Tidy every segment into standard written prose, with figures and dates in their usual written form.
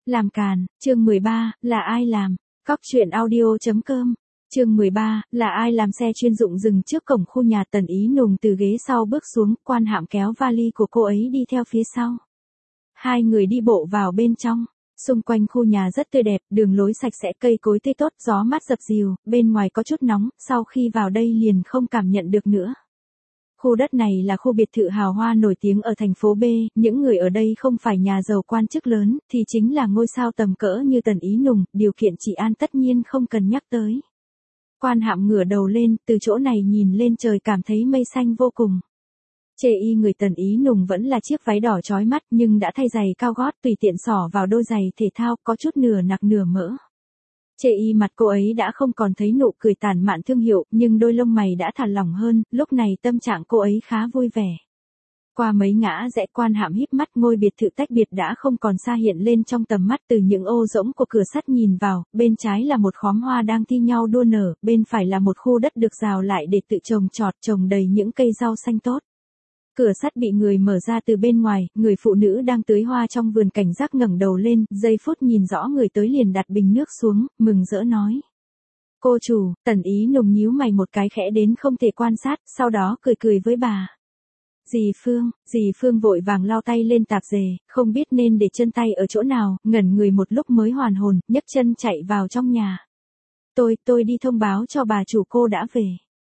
Làm càn, chương 13, là ai làm? Cóc truyện audio.com. Chương 13, là ai làm? Xe chuyên dụng dừng trước cổng khu nhà. Tần Ý Nùng từ ghế sau bước xuống, Quan Hạm kéo vali của cô ấy đi theo phía sau. Hai người đi bộ vào bên trong. Xung quanh khu nhà rất tươi đẹp, đường lối sạch sẽ, cây cối tươi tốt, gió mát dập dìu, bên ngoài có chút nóng, sau khi vào đây liền không cảm nhận được nữa. Khu đất này là khu biệt thự hào hoa nổi tiếng ở thành phố B, những người ở đây không phải nhà giàu quan chức lớn, thì chính là ngôi sao tầm cỡ như Tần Ý Nùng, điều kiện trị an tất nhiên không cần nhắc tới. Quan Hạm ngửa đầu lên, từ chỗ này nhìn lên trời cảm thấy mây xanh vô cùng. Chê y người Tần Ý Nùng vẫn là chiếc váy đỏ chói mắt nhưng đã thay giày cao gót tùy tiện xỏ vào đôi giày thể thao có chút nửa nạc nửa mỡ. Chê y mặt cô ấy đã không còn thấy nụ cười tàn mạn thương hiệu nhưng đôi lông mày đã thả lỏng hơn, lúc này tâm trạng cô ấy khá vui vẻ. Qua mấy ngã rẽ Quan Hạm híp mắt, ngôi biệt thự tách biệt đã không còn xa hiện lên trong tầm mắt từ những ô rỗng của cửa sắt nhìn vào, bên trái là một khóm hoa đang thi nhau đua nở, bên phải là một khu đất được rào lại để tự trồng trọt trồng đầy những cây rau xanh tốt. Cửa sắt bị người mở ra từ bên ngoài, người phụ nữ đang tưới hoa trong vườn cảnh giác ngẩng đầu lên, giây phút nhìn rõ người tới liền đặt bình nước xuống, mừng rỡ nói. Cô chủ. Tần Ý Nùng nhíu mày một cái khẽ đến không thể quan sát, sau đó cười cười với bà. Dì Phương vội vàng lau tay lên tạp dề, không biết nên để chân tay ở chỗ nào, ngẩn người một lúc mới hoàn hồn, nhấc chân chạy vào trong nhà. Tôi đi thông báo cho bà chủ cô đã về.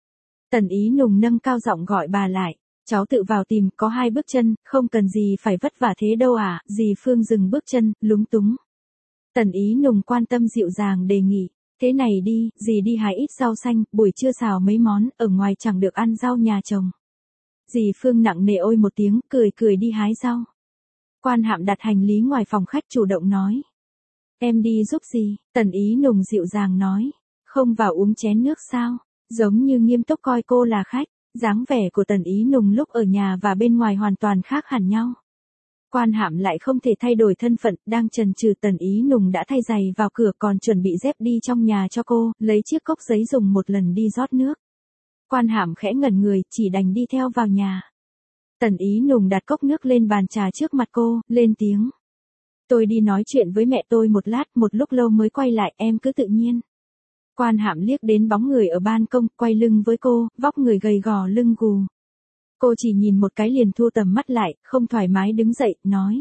Tần Ý Nùng nâng cao giọng gọi bà lại. Cháu tự vào tìm, có 2 bước chân, không cần gì phải vất vả thế đâu à. Dì Phương dừng bước chân, lúng túng. Tần Ý Nùng quan tâm dịu dàng đề nghị. Thế này đi, dì đi hái ít rau xanh, buổi trưa xào mấy món, ở ngoài chẳng được ăn rau nhà chồng. Dì Phương nặng nề ôi một tiếng, cười đi hái rau. Quan Hạm đặt hành lý ngoài phòng khách chủ động nói. Em đi giúp dì. Tần Ý Nùng dịu dàng nói. Không vào uống chén nước sao? Giống như nghiêm túc coi cô là khách. Dáng vẻ của Tần Ý Nùng lúc ở nhà và bên ngoài hoàn toàn khác hẳn nhau. Quan Hạm lại không thể thay đổi thân phận, đang chần chừ. Tần Ý Nùng đã thay giày vào cửa còn chuẩn bị dép đi trong nhà cho cô, lấy chiếc cốc giấy dùng một lần đi rót nước. Quan Hạm khẽ ngẩn người, chỉ đành đi theo vào nhà. Tần Ý Nùng đặt cốc nước lên bàn trà trước mặt cô, lên tiếng. Tôi đi nói chuyện với mẹ tôi một lát, một lúc lâu mới quay lại, em cứ tự nhiên. Quan Hạm liếc đến bóng người ở ban công, quay lưng với cô, vóc người gầy gò lưng gù. Cô chỉ nhìn một cái liền thu tầm mắt lại, không thoải mái đứng dậy, nói.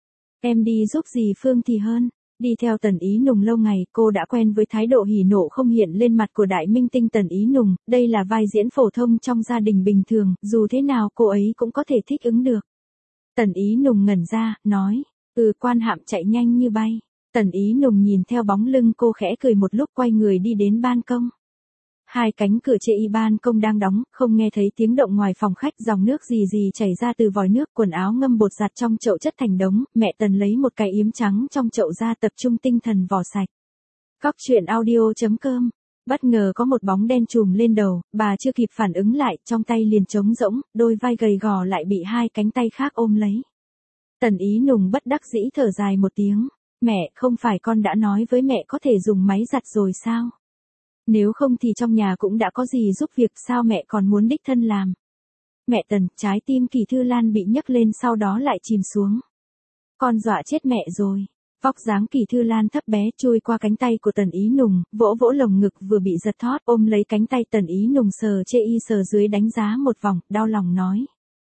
Em đi giúp dì Phương thì hơn. Đi theo Tần Ý Nùng lâu ngày, cô đã quen với thái độ hỉ nộ không hiện lên mặt của đại minh tinh Tần Ý Nùng, đây là vai diễn phổ thông trong gia đình bình thường, dù thế nào cô ấy cũng có thể thích ứng được. Tần Ý Nùng ngẩn ra, nói. Quan Hạm chạy nhanh như bay. Tần Ý Nùng nhìn theo bóng lưng cô khẽ cười một lúc quay người đi đến ban công. 2 cánh cửa chê y ban công đang đóng, không nghe thấy tiếng động ngoài phòng khách, dòng nước rì chảy ra từ vòi nước, quần áo ngâm bột giặt trong chậu chất thành đống, mẹ Tần lấy một cái yếm trắng trong chậu ra tập trung tinh thần vò sạch. Cóc truyện audio.com. Bất ngờ có một bóng đen trùm lên đầu, bà chưa kịp phản ứng lại, trong tay liền trống rỗng, đôi vai gầy gò lại bị 2 cánh tay khác ôm lấy. Tần Ý Nùng bất đắc dĩ thở dài một tiếng. Mẹ, không phải con đã nói với mẹ có thể dùng máy giặt rồi sao? Nếu không thì trong nhà cũng đã có gì giúp việc, sao mẹ còn muốn đích thân làm? Mẹ Tần. Trái tim Kỳ Thư Lan bị nhấc lên sau đó lại chìm xuống. Con dọa chết mẹ rồi. Vóc dáng Kỳ Thư Lan thấp bé chui qua cánh tay của Tần Ý Nùng, vỗ lồng ngực vừa bị giật thót, ôm lấy cánh tay Tần Ý Nùng sờ chê y sờ dưới đánh giá một vòng, đau lòng nói.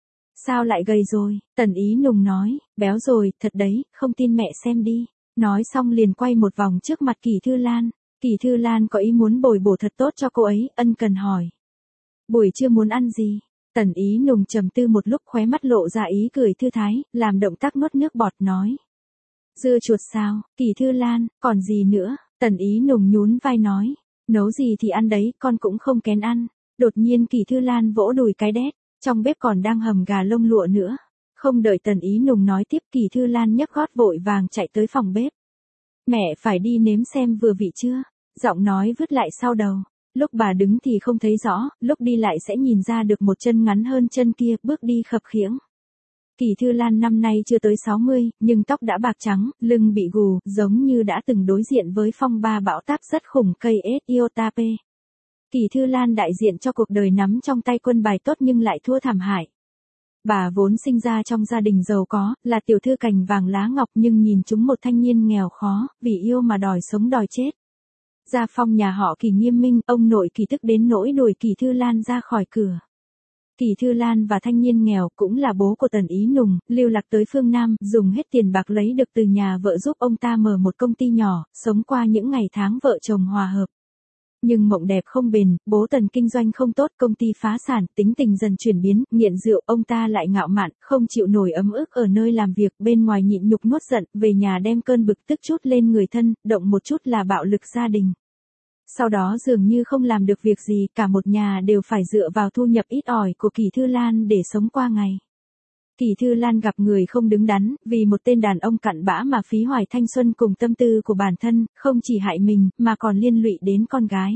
Sao lại gầy rồi? Tần Ý Nùng nói, béo rồi, thật đấy, không tin mẹ xem đi. Nói xong liền quay một vòng trước mặt Kỳ Thư Lan. Kỳ Thư Lan có ý muốn bồi bổ thật tốt cho cô ấy, ân cần hỏi. Buổi trưa muốn ăn gì? Tần Ý Nùng trầm tư một lúc khóe mắt lộ ra ý cười thư thái, làm động tác nuốt nước bọt nói. Dưa chuột sao? Kỳ Thư Lan, còn gì nữa? Tần Ý Nùng nhún vai nói. Nấu gì thì ăn đấy, con cũng không kén ăn. Đột nhiên Kỳ Thư Lan vỗ đùi cái đét, trong bếp còn đang hầm gà lông lụa nữa. Không đợi Tần Ý Nùng nói tiếp, Kỳ Thư Lan nhấc gót vội vàng chạy tới phòng bếp. Mẹ phải đi nếm xem vừa vị chưa? Giọng nói vứt lại sau đầu. Lúc bà đứng thì không thấy rõ, lúc đi lại sẽ nhìn ra được một chân ngắn hơn chân kia, bước đi khập khiễng. Kỳ Thư Lan năm nay chưa tới 60, nhưng tóc đã bạc trắng, lưng bị gù, giống như đã từng đối diện với phong ba bão táp rất khủng cây Iotape. Kỳ Thư Lan đại diện cho cuộc đời nắm trong tay quân bài tốt nhưng lại thua thảm hại. Bà vốn sinh ra trong gia đình giàu có, là tiểu thư cành vàng lá ngọc nhưng nhìn chúng một thanh niên nghèo khó, vì yêu mà đòi sống đòi chết. Gia phong nhà họ Kỳ nghiêm minh, ông nội Kỳ tức đến nỗi đuổi Kỳ Thư Lan ra khỏi cửa. Kỳ Thư Lan và thanh niên nghèo cũng là bố của Tần Ý Nùng, lưu lạc tới phương Nam, dùng hết tiền bạc lấy được từ nhà vợ giúp ông ta mở một công ty nhỏ, sống qua những ngày tháng vợ chồng hòa hợp. Nhưng mộng đẹp không bền, bố Tần kinh doanh không tốt, công ty phá sản, tính tình dần chuyển biến, nghiện rượu, ông ta lại ngạo mạn, không chịu nổi ấm ức ở nơi làm việc, bên ngoài nhịn nhục nuốt giận, về nhà đem cơn bực tức trút lên người thân, động một chút là bạo lực gia đình. Sau đó dường như không làm được việc gì, cả một nhà đều phải dựa vào thu nhập ít ỏi của Kỳ Thư Lan để sống qua ngày. Kỳ Thư Lan gặp người không đứng đắn, vì một tên đàn ông cặn bã mà phí hoài thanh xuân cùng tâm tư của bản thân, không chỉ hại mình, mà còn liên lụy đến con gái.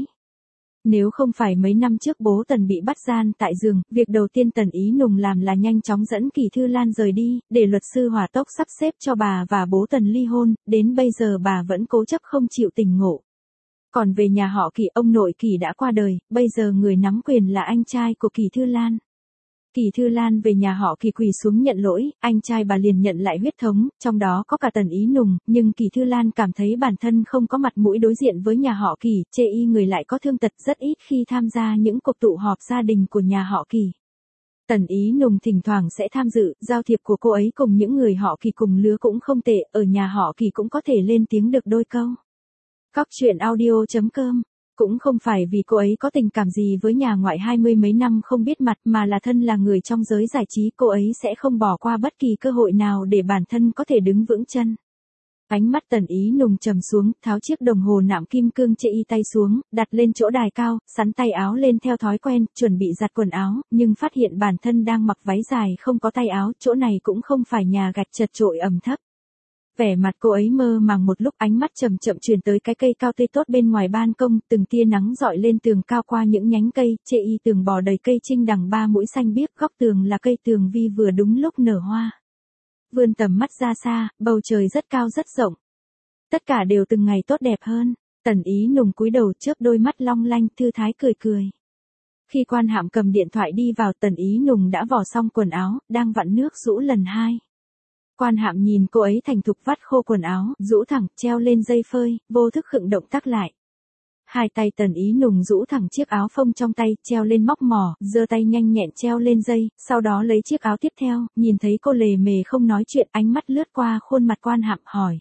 Nếu không phải mấy năm trước bố Tần bị bắt gian tại giường, việc đầu tiên Tần Ý Nùng làm là nhanh chóng dẫn Kỳ Thư Lan rời đi, để luật sư hỏa tốc sắp xếp cho bà và bố Tần ly hôn, đến bây giờ bà vẫn cố chấp không chịu tỉnh ngộ. Còn về nhà họ Kỳ, ông nội Kỳ đã qua đời, bây giờ người nắm quyền là anh trai của Kỳ Thư Lan. Kỳ Thư Lan về nhà họ Kỳ quỳ xuống nhận lỗi, anh trai bà liền nhận lại huyết thống, trong đó có cả Tần Ý Nùng, nhưng Kỳ Thư Lan cảm thấy bản thân không có mặt mũi đối diện với nhà họ Kỳ, chê y người lại có thương tật, rất ít khi tham gia những cuộc tụ họp gia đình của nhà họ Kỳ. Tần Ý Nùng thỉnh thoảng sẽ tham dự, giao thiệp của cô ấy cùng những người họ Kỳ cùng lứa cũng không tệ, ở nhà họ Kỳ cũng có thể lên tiếng được đôi câu. Cóc truyện audio.com. Cũng không phải vì cô ấy có tình cảm gì với nhà ngoại 20 mấy năm không biết mặt, mà là thân là người trong giới giải trí, cô ấy sẽ không bỏ qua bất kỳ cơ hội nào để bản thân có thể đứng vững chân. Ánh mắt Tần Ý Nùng trầm xuống, tháo chiếc đồng hồ nạm kim cương chê y tay xuống, đặt lên chỗ đài cao, sắn tay áo lên theo thói quen, chuẩn bị giặt quần áo, nhưng phát hiện bản thân đang mặc váy dài không có tay áo, chỗ này cũng không phải nhà gạch chật chội ẩm thấp. Vẻ mặt cô ấy mơ màng một lúc, ánh mắt chậm chậm chuyển tới cái cây cao tươi tốt bên ngoài ban công, từng tia nắng dọi lên tường cao qua những nhánh cây, chê y tường bò đầy cây trinh đằng 3 mũi xanh biếc, góc tường là cây tường vi vừa đúng lúc nở hoa. Vươn tầm mắt ra xa, bầu trời rất cao rất rộng. Tất cả đều từng ngày tốt đẹp hơn. Tần Ý Nùng cúi đầu chớp đôi mắt long lanh, thư thái cười cười. Khi Quan Hạm cầm điện thoại đi vào, Tần Ý Nùng đã vò xong quần áo, đang vặn nước rũ lần 2. Quan Hạm nhìn cô ấy thành thục vắt khô quần áo, rũ thẳng, treo lên dây phơi, vô thức khựng động tác lại. Hai tay Tần Ý Nùng rũ thẳng chiếc áo phông trong tay, treo lên móc mỏ, giơ tay nhanh nhẹn treo lên dây, sau đó lấy chiếc áo tiếp theo, nhìn thấy cô lề mề không nói chuyện, ánh mắt lướt qua khuôn mặt Quan Hạm hỏi.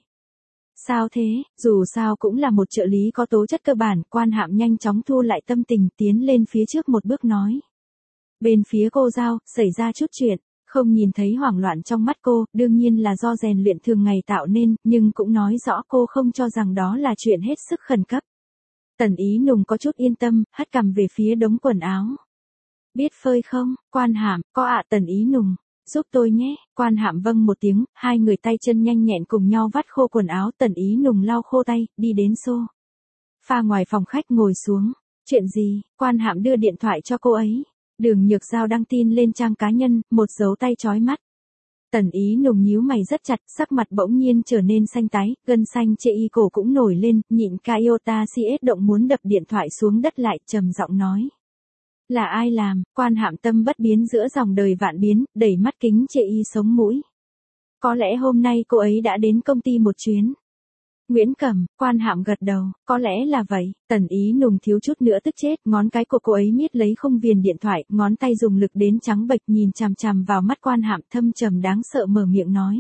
Sao thế, dù sao cũng là một trợ lý có tố chất cơ bản, Quan Hạm nhanh chóng thu lại tâm tình, tiến lên phía trước một bước nói. Bên phía cô Giao, xảy ra chút chuyện. Không nhìn thấy hoảng loạn trong mắt cô, đương nhiên là do rèn luyện thường ngày tạo nên, nhưng cũng nói rõ cô không cho rằng đó là chuyện hết sức khẩn cấp. Tần Ý Nùng có chút yên tâm, hất cằm về phía đống quần áo. Biết phơi không, Quan Hạm, có ạ. Tần Ý Nùng, giúp tôi nhé. Quan Hạm vâng một tiếng, hai người tay chân nhanh nhẹn cùng nhau vắt khô quần áo. Tần Ý Nùng lau khô tay, đi đến sofa ngoài phòng khách ngồi xuống. Chuyện gì? Quan Hạm đưa điện thoại cho cô ấy. Đường Nhược Giao đăng tin lên trang cá nhân, một dấu tay chói mắt. Tần Ý Nùng nhíu mày rất chặt, sắc mặt bỗng nhiên trở nên xanh tái, gân xanh chê y cổ cũng nổi lên, nhịn ca iota CS động muốn đập điện thoại xuống đất lại, trầm giọng nói. Là ai làm? Quan Hạm tâm bất biến giữa dòng đời vạn biến, đẩy mắt kính chê y sống mũi. Có lẽ hôm nay cô ấy đã đến công ty một chuyến. Nguyễn Cẩm, Quan Hạm gật đầu, có lẽ là vậy. Tần Ý Nùng thiếu chút nữa tức chết, ngón cái của cô ấy miết lấy khung viền điện thoại, ngón tay dùng lực đến trắng bệch, nhìn chằm chằm vào mắt Quan Hạm, thâm trầm đáng sợ mở miệng nói.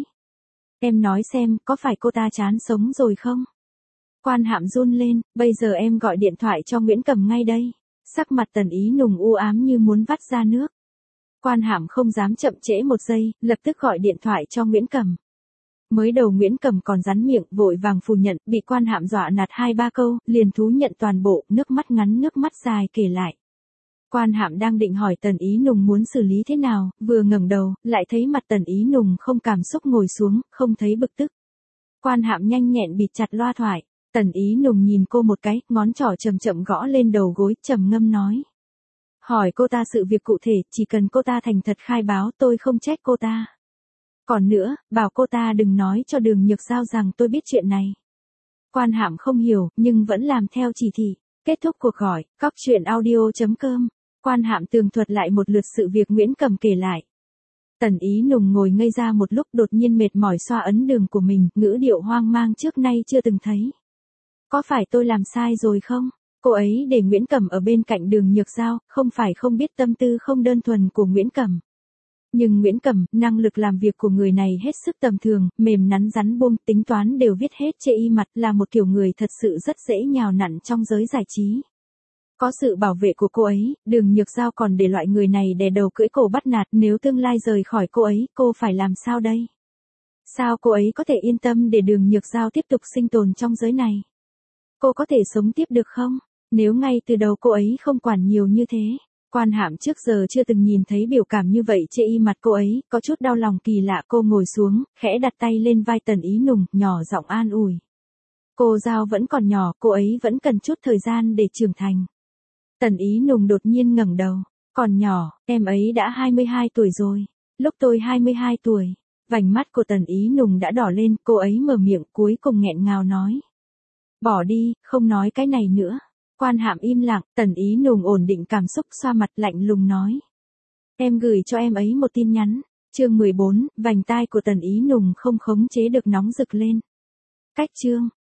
Em nói xem, có phải cô ta chán sống rồi không? Quan Hạm run lên, bây giờ em gọi điện thoại cho Nguyễn Cẩm ngay đây. Sắc mặt Tần Ý Nùng u ám như muốn vắt ra nước. Quan Hạm không dám chậm trễ một giây, lập tức gọi điện thoại cho Nguyễn Cẩm. Mới đầu Nguyễn Cẩm còn rắn miệng, vội vàng phủ nhận, bị Quan Hạm dọa nạt 2-3 câu, liền thú nhận toàn bộ, nước mắt ngắn nước mắt dài kể lại. Quan Hạm đang định hỏi Tần Ý Nùng muốn xử lý thế nào, vừa ngẩng đầu, lại thấy mặt Tần Ý Nùng không cảm xúc ngồi xuống, không thấy bực tức. Quan Hạm nhanh nhẹn bịt chặt loa thoại. Tần Ý Nùng nhìn cô một cái, ngón trỏ chậm chậm gõ lên đầu gối, trầm ngâm nói. Hỏi cô ta sự việc cụ thể, chỉ cần cô ta thành thật khai báo, tôi không trách cô ta. Còn nữa, bảo cô ta đừng nói cho Đường Nhược Giao rằng tôi biết chuyện này. Quan Hạm không hiểu, nhưng vẫn làm theo chỉ thị. Kết thúc cuộc gọi, cóc truyện audio.com. Quan Hạm tường thuật lại một lượt sự việc Nguyễn Cẩm kể lại. Tần Ý Nùng ngồi ngây ra một lúc đột nhiên mệt mỏi xoa ấn đường của mình, ngữ điệu hoang mang trước nay chưa từng thấy. Có phải tôi làm sai rồi không? Cô ấy để Nguyễn Cẩm ở bên cạnh Đường Nhược Giao, không phải không biết tâm tư không đơn thuần của Nguyễn Cẩm. Nhưng Nguyễn Cẩm, năng lực làm việc của người này hết sức tầm thường, mềm nắn rắn buông, tính toán đều viết hết chê y mặt, là một kiểu người thật sự rất dễ nhào nặn trong giới giải trí. Có sự bảo vệ của cô ấy, Đường Nhược Giao còn để loại người này đè đầu cưỡi cổ bắt nạt, nếu tương lai rời khỏi cô ấy, cô phải làm sao đây? Sao cô ấy có thể yên tâm để Đường Nhược Giao tiếp tục sinh tồn trong giới này? Cô có thể sống tiếp được không? Nếu ngay từ đầu cô ấy không quản nhiều như thế. Quan Hạm trước giờ chưa từng nhìn thấy biểu cảm như vậy chê y mặt cô ấy, có chút đau lòng kỳ lạ. Cô ngồi xuống, khẽ đặt tay lên vai Tần Ý Nùng, nhỏ giọng an ủi. Cô Giao vẫn còn nhỏ, cô ấy vẫn cần chút thời gian để trưởng thành. Tần Ý Nùng đột nhiên ngẩng đầu. Còn nhỏ, em ấy đã 22 tuổi rồi. Lúc tôi 22 tuổi, vành mắt của Tần Ý Nùng đã đỏ lên, cô ấy mở miệng cuối cùng nghẹn ngào nói. Bỏ đi, không nói cái này nữa. Quan Hạm im lặng, Tần Ý Nùng ổn định cảm xúc xoa mặt lạnh lùng nói. Em gửi cho em ấy một tin nhắn. Chương 14, vành tai của Tần Ý Nùng không khống chế được nóng rực lên. Cách chương.